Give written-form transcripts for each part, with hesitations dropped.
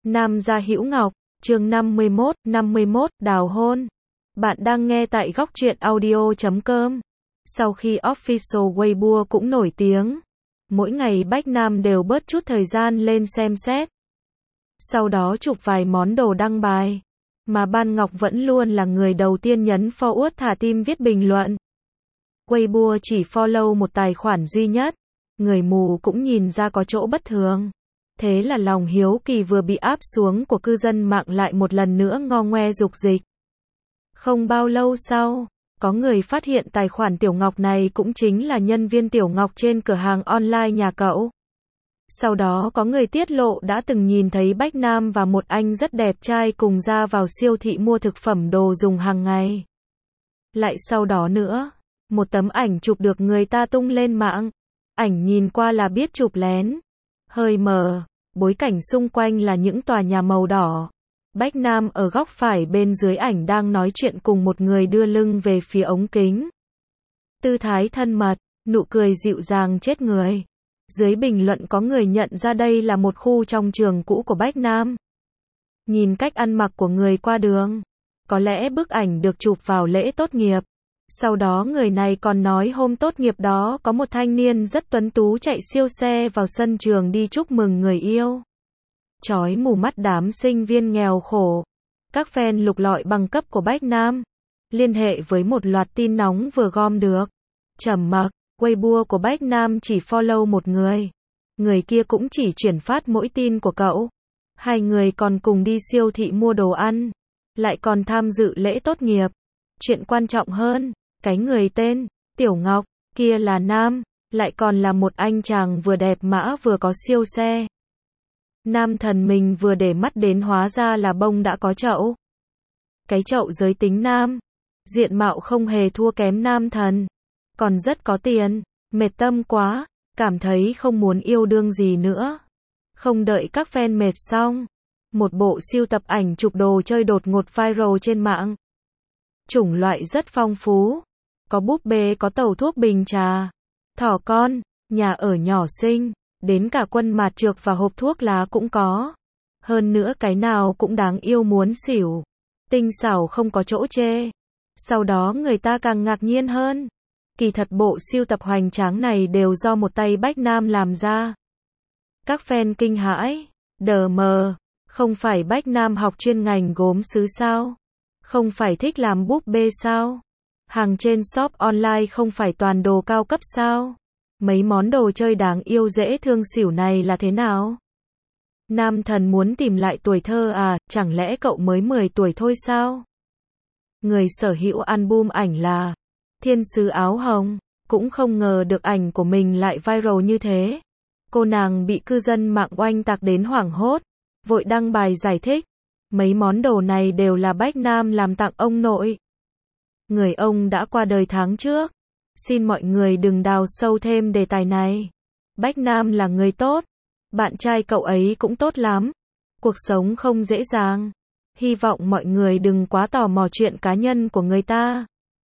Nam gia Hữu Ngọc, chương 51, đào hôn. Bạn đang nghe tại góc truyện audio.com. Sau khi official Weibo cũng nổi tiếng, mỗi ngày Bách Nam đều bớt chút thời gian lên xem xét. Sau đó chụp vài món đồ đăng bài. Mà Ban Ngọc vẫn luôn là người đầu tiên nhấn forward thả tim viết bình luận. Weibo chỉ follow một tài khoản duy nhất. Người mù cũng nhìn ra có chỗ bất thường. Thế là lòng hiếu kỳ vừa bị áp xuống của cư dân mạng lại một lần nữa ngo ngoe dục dịch. Không bao lâu sau, có người phát hiện tài khoản Tiểu Ngọc này cũng chính là nhân viên Tiểu Ngọc trên cửa hàng online nhà cậu. Sau đó có người tiết lộ đã từng nhìn thấy Bách Nam và một anh rất đẹp trai cùng ra vào siêu thị mua thực phẩm đồ dùng hàng ngày. Lại sau đó nữa, một tấm ảnh chụp được người ta tung lên mạng. Ảnh nhìn qua là biết chụp lén. Hơi mờ, bối cảnh xung quanh là những tòa nhà màu đỏ. Bách Nam ở góc phải bên dưới ảnh đang nói chuyện cùng một người đưa lưng về phía ống kính. Tư thái thân mật, nụ cười dịu dàng chết người. Dưới bình luận có người nhận ra đây là một khu trong trường cũ của Bách Nam. Nhìn cách ăn mặc của người qua đường, có lẽ bức ảnh được chụp vào lễ tốt nghiệp. Sau đó người này còn nói hôm tốt nghiệp đó có một thanh niên rất tuấn tú chạy siêu xe vào sân trường đi chúc mừng người yêu. Chói mù mắt đám sinh viên nghèo khổ. Các fan lục lọi bằng cấp của Bách Nam liên hệ với một loạt tin nóng vừa gom được. Trầm mặc, Weibo của Bách Nam chỉ follow một người. Người kia cũng chỉ chuyển phát mỗi tin của cậu. Hai người còn cùng đi siêu thị mua đồ ăn, lại còn tham dự lễ tốt nghiệp. Chuyện quan trọng hơn, cái người tên Tiểu Ngọc kia là nam, lại còn là một anh chàng vừa đẹp mã vừa có siêu xe. Nam thần mình vừa để mắt đến hóa ra là bông đã có chậu. Cái chậu giới tính nam, diện mạo không hề thua kém nam thần, còn rất có tiền, mệt tâm quá, cảm thấy không muốn yêu đương gì nữa. Không đợi các fan mệt xong, một bộ sưu tập ảnh chụp đồ chơi đột ngột viral trên mạng. Chủng loại rất phong phú, có búp bê, có tàu thuốc bình trà, thỏ con, nhà ở nhỏ xinh, đến cả quân mạt trược và hộp thuốc lá cũng có. Hơn nữa cái nào cũng đáng yêu muốn xỉu, tinh xảo không có chỗ chê. Sau đó người ta càng ngạc nhiên hơn. Kỳ thật bộ sưu tập hoành tráng này đều do một tay Bách Nam làm ra. Các fan kinh hãi, đờ mờ, không phải Bách Nam học chuyên ngành gốm sứ sao? Không phải thích làm búp bê sao? Hàng trên shop online không phải toàn đồ cao cấp sao? Mấy món đồ chơi đáng yêu dễ thương xỉu này là thế nào? Nam thần muốn tìm lại tuổi thơ à, chẳng lẽ cậu mới 10 tuổi thôi sao? Người sở hữu album ảnh là Thiên sứ áo hồng, cũng không ngờ được ảnh của mình lại viral như thế. Cô nàng bị cư dân mạng oanh tạc đến hoảng hốt, vội đăng bài giải thích. Mấy món đồ này đều là Bách Nam làm tặng ông nội. Người ông đã qua đời tháng trước. Xin mọi người đừng đào sâu thêm đề tài này. Bách Nam là người tốt. Bạn trai cậu ấy cũng tốt lắm. Cuộc sống không dễ dàng. Hy vọng mọi người đừng quá tò mò chuyện cá nhân của người ta.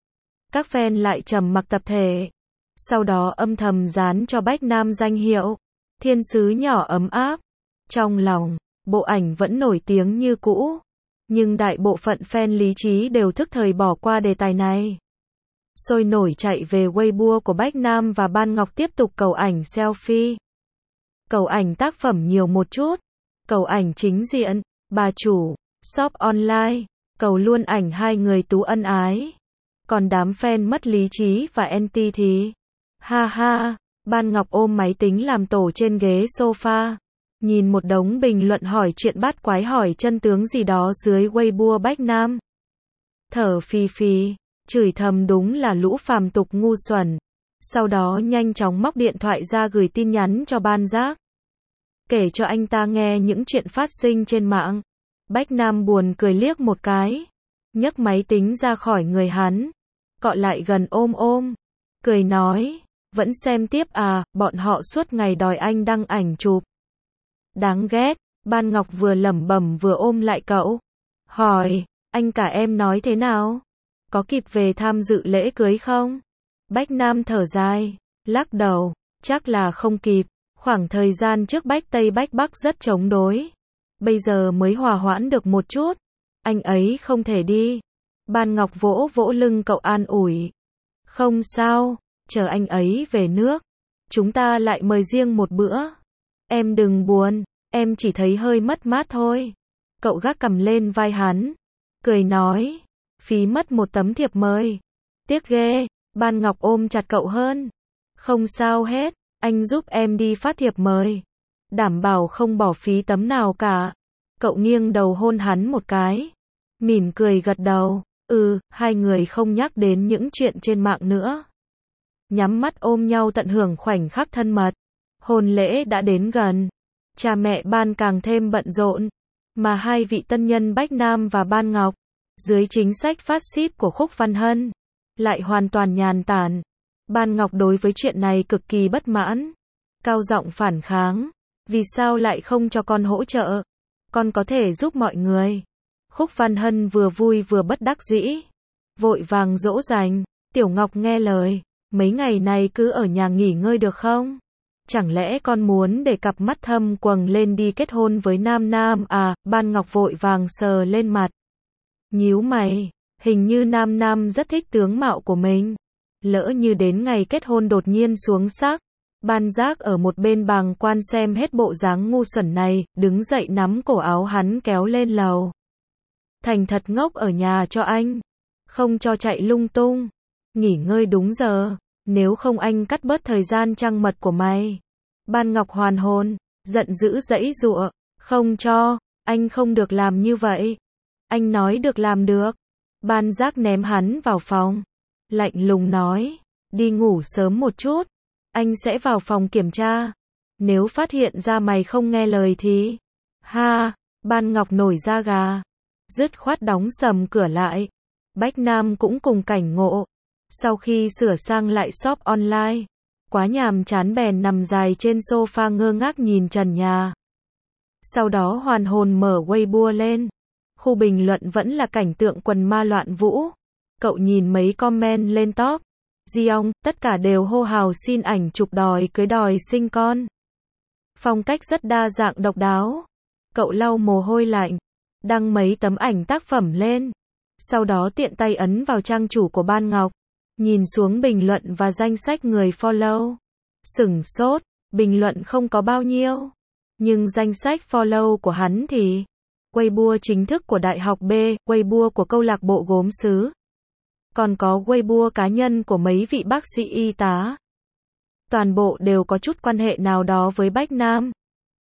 Các fan lại trầm mặc tập thể. Sau đó âm thầm dán cho Bách Nam danh hiệu thiên sứ nhỏ ấm áp. Trong lòng, bộ ảnh vẫn nổi tiếng như cũ. Nhưng đại bộ phận fan lý trí đều thức thời bỏ qua đề tài này. Sôi nổi chạy về Weibo của Bách Nam và Ban Ngọc tiếp tục cầu ảnh selfie. Cầu ảnh tác phẩm nhiều một chút. Cầu ảnh chính diện, bà chủ, shop online. Cầu luôn ảnh hai người tú ân ái. Còn đám fan mất lý trí và anti thì ha ha. Ban Ngọc ôm máy tính làm tổ trên ghế sofa. Nhìn một đống bình luận hỏi chuyện bát quái hỏi chân tướng gì đó dưới Weibo Bách Nam. Thở phì phì, chửi thầm đúng là lũ phàm tục ngu xuẩn. Sau đó nhanh chóng móc điện thoại ra gửi tin nhắn cho Ban Giác. Kể cho anh ta nghe những chuyện phát sinh trên mạng. Bách Nam buồn cười liếc một cái. Nhấc máy tính ra khỏi người hắn. Cọ lại gần ôm ôm. Cười nói, vẫn xem tiếp à, bọn họ suốt ngày đòi anh đăng ảnh chụp. Đáng ghét, Ban Ngọc vừa lẩm bẩm vừa ôm lại cậu. Hỏi, anh cả em nói thế nào? Có kịp về tham dự lễ cưới không? Bách Nam thở dài, lắc đầu, chắc là không kịp. Khoảng thời gian trước Bách Tây Bách Bắc rất chống đối. bây giờ mới hòa hoãn được một chút. Anh ấy không thể đi. Ban Ngọc vỗ vỗ lưng cậu an ủi. Không sao, chờ anh ấy về nước, chúng ta lại mời riêng một bữa. Em đừng buồn, em chỉ thấy hơi mất mát thôi. Cậu gác cằm lên vai hắn, cười nói, phí mất một tấm thiệp mời. Tiếc ghê. Ban Ngọc ôm chặt cậu hơn. Không sao hết, anh giúp em đi phát thiệp mời. Đảm bảo không bỏ phí tấm nào cả. Cậu nghiêng đầu hôn hắn một cái. Mỉm cười gật đầu. Hai người không nhắc đến những chuyện trên mạng nữa. Nhắm mắt ôm nhau tận hưởng khoảnh khắc thân mật. Hôn lễ đã đến gần. Cha mẹ Ban càng thêm bận rộn. Mà hai vị tân nhân Bách Nam và Ban Ngọc, dưới chính sách phát xít của Khúc Văn Hân, lại hoàn toàn nhàn tản. Ban Ngọc đối với chuyện này cực kỳ bất mãn. Cao giọng phản kháng. Vì sao lại không cho con hỗ trợ? Con có thể giúp mọi người. Khúc Văn Hân vừa vui vừa bất đắc dĩ. Vội vàng dỗ dành. Tiểu Ngọc nghe lời. Mấy ngày này cứ ở nhà nghỉ ngơi được không? Chẳng lẽ con muốn để cặp mắt thâm quầng lên đi kết hôn với Nam Nam à? Ban Ngọc vội vàng sờ lên mặt. Nhíu mày. Hình như Nam Nam rất thích tướng mạo của mình. Lỡ như đến ngày kết hôn đột nhiên xuống sắc. Ban Giác ở một bên bàng quan xem hết bộ dáng ngu xuẩn này, đứng dậy nắm cổ áo hắn kéo lên lầu. Thành thật ngốc ở nhà cho anh. Không cho chạy lung tung. Nghỉ ngơi đúng giờ. Nếu không anh cắt bớt thời gian trăng mật của mày. Ban Ngọc hoàn hồn, giận dữ giãy giụa. Không cho, anh không được làm như vậy. Anh nói được làm được. Ban Giác ném hắn vào phòng. Lạnh lùng nói, đi ngủ sớm một chút. Anh sẽ vào phòng kiểm tra. Nếu phát hiện ra mày không nghe lời thì... Ha, Ban Ngọc nổi da gà. Dứt khoát đóng sầm cửa lại. Bách Nam cũng cùng cảnh ngộ. Sau khi sửa sang lại shop online, quá nhàm chán bèn nằm dài trên sofa ngơ ngác nhìn trần nhà. Sau đó hoàn hồn mở Weibo lên. Khu bình luận vẫn là cảnh tượng quần ma loạn vũ. Cậu nhìn mấy comment lên top. Giong, tất cả đều hô hào xin ảnh chụp đòi cưới đòi sinh con. Phong cách rất đa dạng độc đáo. Cậu lau mồ hôi lạnh, đăng mấy tấm ảnh tác phẩm lên. Sau đó tiện tay ấn vào trang chủ của Ban Ngọc. Nhìn xuống bình luận và danh sách người follow. Sửng sốt, bình luận không có bao nhiêu. Nhưng danh sách follow của hắn thì... Weibo chính thức của Đại học B, Weibo của câu lạc bộ gốm sứ. Còn có Weibo cá nhân của mấy vị bác sĩ y tá. Toàn bộ đều có chút quan hệ nào đó với Bách Nam.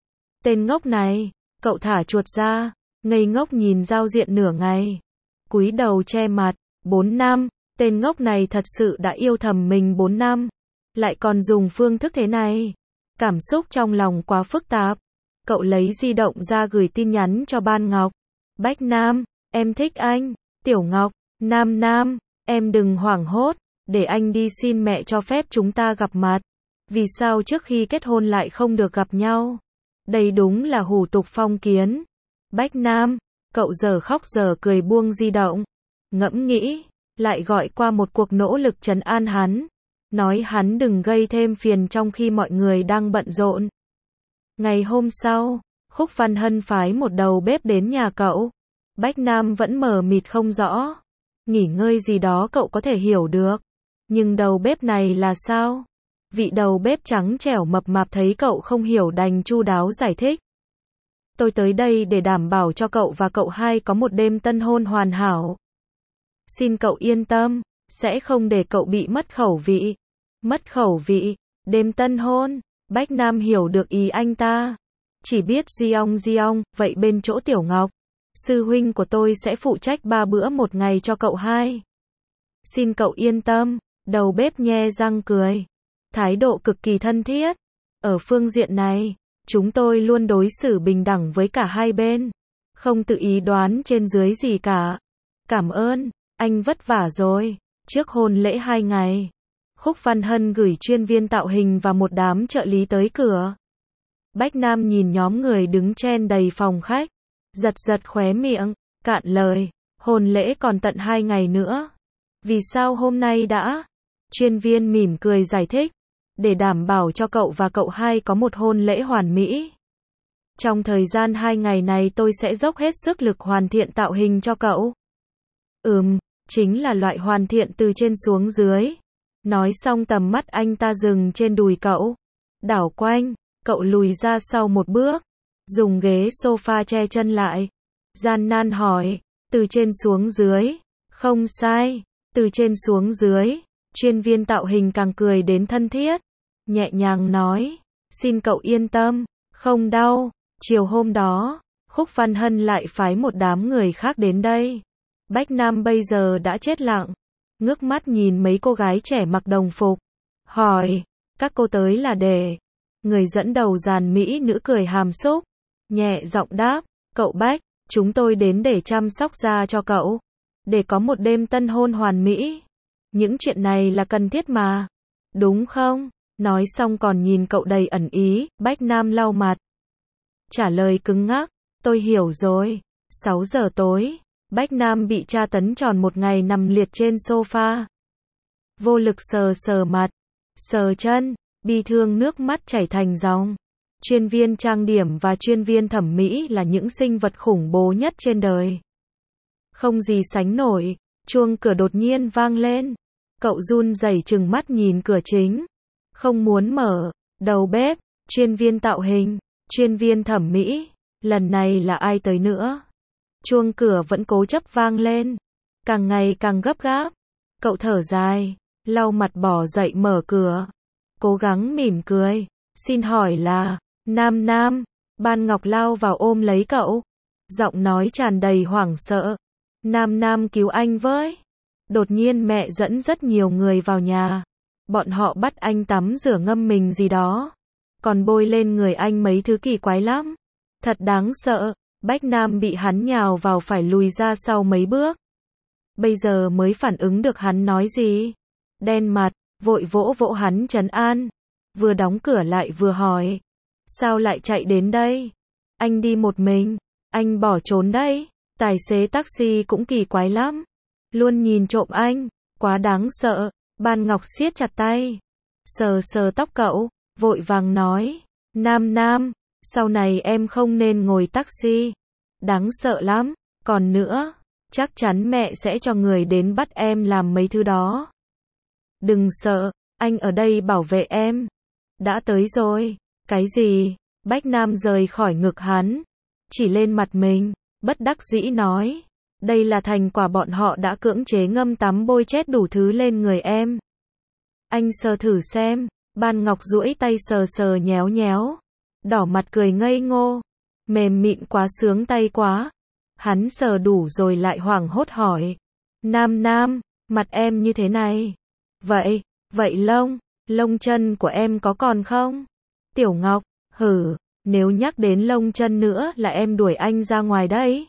Tên ngốc này, cậu thả chuột ra, ngây ngốc nhìn giao diện nửa ngày. Cúi đầu che mặt, 4 năm, tên ngốc này thật sự đã yêu thầm mình 4 năm. Lại còn dùng phương thức thế này. Cảm xúc trong lòng quá phức tạp. Cậu lấy di động ra gửi tin nhắn cho Ban Ngọc. Bách Nam, em thích anh. Tiểu Ngọc, Nam Nam, em đừng hoảng hốt, để anh đi xin mẹ cho phép chúng ta gặp mặt. Vì sao trước khi kết hôn lại không được gặp nhau? Đây đúng là hủ tục phong kiến. Bách Nam, cậu giờ khóc giờ cười buông di động. Ngẫm nghĩ, lại gọi qua một cuộc nỗ lực trấn an hắn. Nói hắn đừng gây thêm phiền trong khi mọi người đang bận rộn. Ngày hôm sau, Khúc Văn Hân phái một đầu bếp đến nhà cậu. Bách Nam vẫn mờ mịt không rõ. Nghỉ ngơi gì đó cậu có thể hiểu được. Nhưng đầu bếp này là sao? Vị đầu bếp trắng trẻo mập mạp thấy cậu không hiểu đành chu đáo giải thích. Tôi tới đây để đảm bảo cho cậu và cậu hai có một đêm tân hôn hoàn hảo. Xin cậu yên tâm, sẽ không để cậu bị mất khẩu vị. Mất khẩu vị, đêm tân hôn, Bách Nam hiểu được ý anh ta. Chỉ biết Giong, vậy bên chỗ Tiểu Ngọc, sư huynh của tôi sẽ phụ trách 3 bữa một ngày cho cậu hai. Xin cậu yên tâm, đầu bếp nhe răng cười. Thái độ cực kỳ thân thiết. Ở phương diện này, chúng tôi luôn đối xử bình đẳng với cả hai bên. Không tự ý đoán trên dưới gì cả. Cảm ơn, anh vất vả rồi. Trước hôn lễ 2 ngày, Khúc Văn Hân gửi chuyên viên tạo hình và một đám trợ lý tới cửa. Bách Nam nhìn nhóm người đứng chen đầy phòng khách. Giật giật khóe miệng, cạn lời. Hôn lễ còn tận 2 ngày nữa. Vì sao hôm nay đã? Chuyên viên mỉm cười giải thích. Để đảm bảo cho cậu và cậu hai có một hôn lễ hoàn mỹ. Trong thời gian 2 ngày này tôi sẽ dốc hết sức lực hoàn thiện tạo hình cho cậu. Chính là loại hoàn thiện từ trên xuống dưới. Nói xong tầm mắt anh ta dừng trên đùi cậu. Đảo quanh, cậu lùi ra sau một bước. Dùng ghế sofa che chân lại. Gian nan hỏi, từ trên xuống dưới. Không sai, từ trên xuống dưới. Chuyên viên tạo hình càng cười đến thân thiết. Nhẹ nhàng nói, xin cậu yên tâm, không đau. Chiều hôm đó, Khúc Văn Hân lại phái một đám người khác đến đây. Bách Nam bây giờ đã chết lặng, ngước mắt nhìn mấy cô gái trẻ mặc đồng phục, hỏi, các cô tới là để... Người dẫn đầu dàn mỹ nữ cười hàm xúc, nhẹ giọng đáp, cậu Bách, chúng tôi đến để chăm sóc da cho cậu, để có một đêm tân hôn hoàn mỹ. Những chuyện này là cần thiết mà, đúng không? Nói xong còn nhìn cậu đầy ẩn ý. Bách Nam lau mặt, trả lời cứng ngắc, tôi hiểu rồi. 6 giờ tối, Bách Nam bị tra tấn tròn một ngày nằm liệt trên sofa. Vô lực sờ sờ mặt, sờ chân, bi thương nước mắt chảy thành dòng. Chuyên viên trang điểm và chuyên viên thẩm mỹ là những sinh vật khủng bố nhất trên đời. Không gì sánh nổi, chuông cửa đột nhiên vang lên. Cậu run rẩy trừng mắt nhìn cửa chính. Không muốn mở, đầu bếp, chuyên viên tạo hình, chuyên viên thẩm mỹ, lần này là ai tới nữa? Chuông cửa vẫn cố chấp vang lên, càng ngày càng gấp gáp. Cậu thở dài, lau mặt bỏ dậy mở cửa, cố gắng mỉm cười. Xin hỏi là, Nam. Ban Ngọc lao vào ôm lấy cậu, giọng nói tràn đầy hoảng sợ. Nam cứu anh với. Đột nhiên mẹ dẫn rất nhiều người vào nhà. Bọn họ bắt anh tắm rửa ngâm mình gì đó, còn bôi lên người anh mấy thứ kỳ quái lắm. Thật đáng sợ. Bách Nam bị hắn nhào vào phải lùi ra sau mấy bước. Bây giờ mới phản ứng được hắn nói gì. Đen mặt, vội vỗ vỗ hắn trấn an. Vừa đóng cửa lại vừa hỏi. Sao lại chạy đến đây? Anh đi một mình, anh bỏ trốn đấy. Tài xế taxi cũng kỳ quái lắm, luôn nhìn trộm anh, quá đáng sợ. Ban Ngọc siết chặt tay, sờ sờ tóc cậu, vội vàng nói. Nam, sau này em không nên ngồi taxi, đáng sợ lắm. Còn nữa, chắc chắn mẹ sẽ cho người đến bắt em làm mấy thứ đó. Đừng sợ, anh ở đây bảo vệ em. Đã tới rồi. Cái gì? Bách Nam rời khỏi ngực hắn, chỉ lên mặt mình, bất đắc dĩ nói. Đây là thành quả bọn họ đã cưỡng chế ngâm tắm bôi chết đủ thứ lên người em. Anh sờ thử xem. Ban Ngọc duỗi tay sờ nhéo. Đỏ mặt cười ngây ngô. Mềm mịn quá, sướng tay quá. Hắn sờ đủ rồi lại hoảng hốt hỏi. Nam, mặt em như thế này. Vậy lông chân của em có còn không? Tiểu Ngọc, nếu nhắc đến lông chân nữa là em đuổi anh ra ngoài đấy.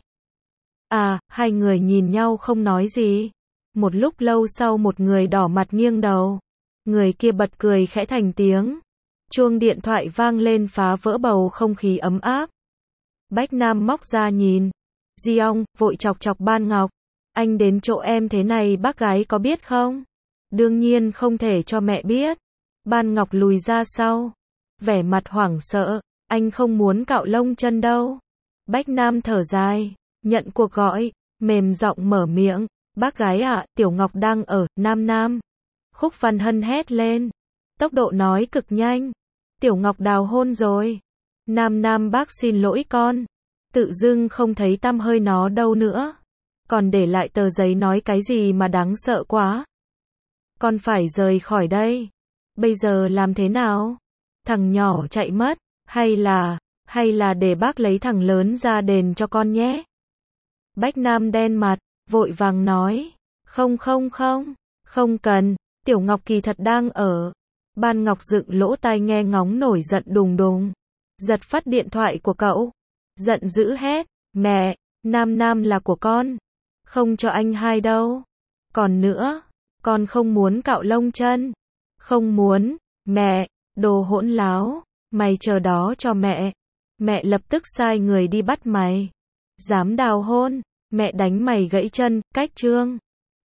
Hai người nhìn nhau không nói gì. Một lúc lâu sau một người đỏ mặt nghiêng đầu. Người kia bật cười khẽ thành tiếng. Chuông điện thoại vang lên phá vỡ bầu không khí ấm áp. Bách Nam móc ra nhìn. Giong, vội chọc Ban Ngọc. Anh đến chỗ em thế này bác gái có biết không? Đương nhiên không thể cho mẹ biết. Ban Ngọc lùi ra sau, vẻ mặt hoảng sợ. Anh không muốn cạo lông chân đâu. Bách Nam thở dài, nhận cuộc gọi, mềm giọng mở miệng. Bác gái ạ, Tiểu Ngọc đang ở. Nam. Khúc Văn Hân hét lên, tốc độ nói cực nhanh. Tiểu Ngọc đào hôn rồi. Nam bác xin lỗi con. Tự dưng không thấy tăm hơi nó đâu nữa. Còn để lại tờ giấy nói cái gì mà đáng sợ quá. Con phải rời khỏi đây. Bây giờ làm thế nào? Thằng nhỏ chạy mất, hay là để bác lấy thằng lớn ra đền cho con nhé. Bách Nam đen mặt, vội vàng nói. Không cần, Tiểu Ngọc kỳ thật đang ở. Ban Ngọc dựng lỗ tai nghe ngóng nổi giận đùng. Giật phát điện thoại của cậu. Giận dữ hét. Mẹ, Nam là của con. Không cho anh hai đâu. Còn nữa, con không muốn cạo lông chân. Không muốn. Mẹ, đồ hỗn láo. Mày chờ đó cho mẹ. Mẹ lập tức sai người đi bắt mày. Dám đào hôn, mẹ đánh mày gãy chân. Cách chương